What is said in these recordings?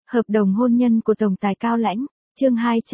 Hợp đồng hôn nhân của Tổng tài Cao Lãnh, chương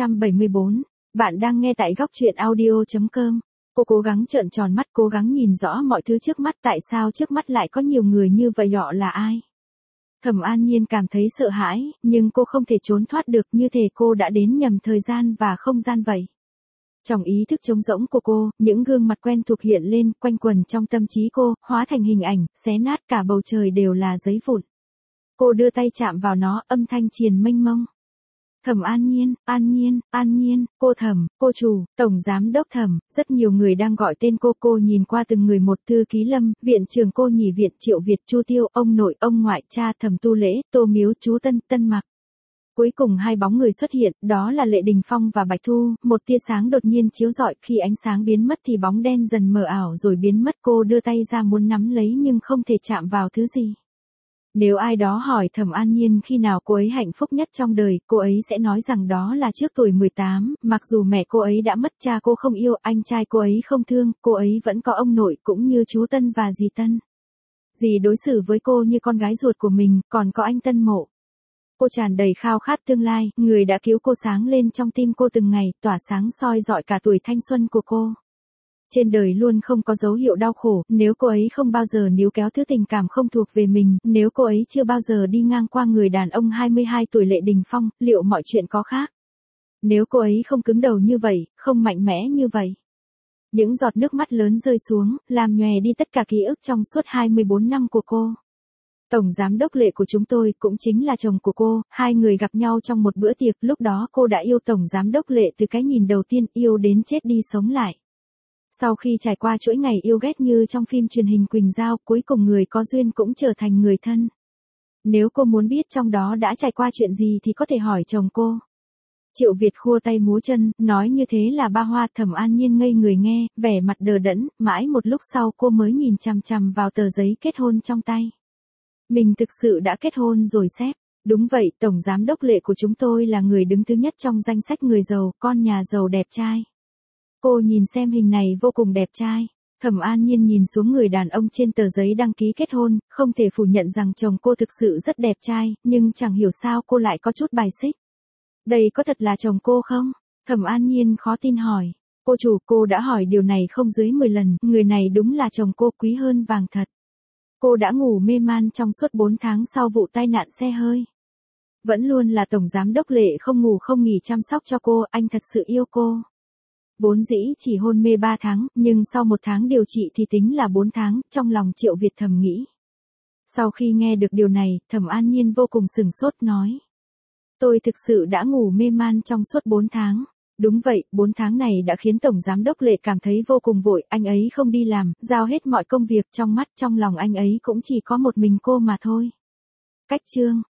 274, bạn đang nghe tại góc truyện audio.com. Cô cố gắng trợn tròn mắt, cố gắng nhìn rõ mọi thứ trước mắt, tại sao trước mắt lại có nhiều người như vậy, họ là ai? Thẩm An Nhiên cảm thấy sợ hãi, nhưng cô không thể trốn thoát được, như thể cô đã đến nhầm thời gian và không gian vậy. Trong ý thức trống rỗng của cô, những gương mặt quen thuộc hiện lên, quanh quẩn trong tâm trí cô, hóa thành hình ảnh, xé nát cả bầu trời đều là giấy vụn. Cô đưa tay chạm vào nó, âm thanh triền mênh mông. Thẩm An Nhiên, An Nhiên, An Nhiên, cô Thẩm, cô chủ, tổng giám đốc Thẩm, rất nhiều người đang gọi tên cô nhìn qua từng người một, thư ký Lâm, viện trưởng Cô Nhỉ Viện, Triệu Việt, Chu Tiêu, ông nội, ông ngoại, cha Thẩm Tu Lễ, Tô Miếu, chú Tân, Tân Mặc. Cuối cùng hai bóng người xuất hiện, đó là Lệ Đình Phong và Bạch Thu, một tia sáng đột nhiên chiếu rọi, khi ánh sáng biến mất thì bóng đen dần mờ ảo rồi biến mất. Cô đưa tay ra muốn nắm lấy nhưng không thể chạm vào thứ gì. Nếu ai đó hỏi Thẩm An Nhiên khi nào cô ấy hạnh phúc nhất trong đời, cô ấy sẽ nói rằng đó là trước tuổi 18, mặc dù mẹ cô ấy đã mất, cha cô không yêu, anh trai cô ấy không thương, cô ấy vẫn có ông nội cũng như chú Tân và dì Tân. Dì đối xử với cô như con gái ruột của mình, còn có anh Tân Mộ. Cô tràn đầy khao khát tương lai, người đã cứu cô sáng lên trong tim cô từng ngày, tỏa sáng soi rọi cả tuổi thanh xuân của cô. Trên đời luôn không có dấu hiệu đau khổ, nếu cô ấy không bao giờ níu kéo thứ tình cảm không thuộc về mình, nếu cô ấy chưa bao giờ đi ngang qua người đàn ông 22 tuổi Lệ Đình Phong, liệu mọi chuyện có khác? Nếu cô ấy không cứng đầu như vậy, không mạnh mẽ như vậy. Những giọt nước mắt lớn rơi xuống, làm nhòe đi tất cả ký ức trong suốt 24 năm của cô. Tổng giám đốc Lệ của chúng tôi cũng chính là chồng của cô, hai người gặp nhau trong một bữa tiệc, lúc đó cô đã yêu tổng giám đốc Lệ từ cái nhìn đầu tiên, yêu đến chết đi sống lại. Sau khi trải qua chuỗi ngày yêu ghét như trong phim truyền hình Quỳnh Giao, cuối cùng người có duyên cũng trở thành người thân. Nếu cô muốn biết trong đó đã trải qua chuyện gì thì có thể hỏi chồng cô. Triệu Việt khua tay múa chân, nói như thế là ba hoa. Thẩm An Nhiên ngây người nghe, vẻ mặt đờ đẫn, mãi một lúc sau cô mới nhìn chằm chằm vào tờ giấy kết hôn trong tay. Mình thực sự đã kết hôn rồi sếp. Đúng vậy, tổng giám đốc Lệ của chúng tôi là người đứng thứ nhất trong danh sách người giàu, con nhà giàu đẹp trai. Cô nhìn xem hình này vô cùng đẹp trai. Thẩm An Nhiên nhìn xuống người đàn ông trên tờ giấy đăng ký kết hôn, không thể phủ nhận rằng chồng cô thực sự rất đẹp trai, nhưng chẳng hiểu sao cô lại có chút bài xích. Đây có thật là chồng cô không? Thẩm An Nhiên khó tin hỏi. Cô chủ, cô đã hỏi điều này không dưới 10 lần, người này đúng là chồng cô, quý hơn vàng thật. Cô đã ngủ mê man trong suốt 4 tháng sau vụ tai nạn xe hơi. Vẫn luôn là tổng giám đốc Lệ không ngủ không nghỉ chăm sóc cho cô, anh thật sự yêu cô. Vốn dĩ chỉ hôn mê 3 tháng, nhưng sau 1 tháng điều trị thì tính là 4 tháng, trong lòng Triệu Việt thầm nghĩ. Sau khi nghe được điều này, Thẩm An Nhiên vô cùng sửng sốt nói. Tôi thực sự đã ngủ mê man trong suốt 4 tháng. Đúng vậy, 4 tháng này đã khiến Tổng Giám đốc Lệ cảm thấy vô cùng vội, anh ấy không đi làm, giao hết mọi công việc, trong mắt trong lòng anh ấy cũng chỉ có một mình cô mà thôi. Cách chương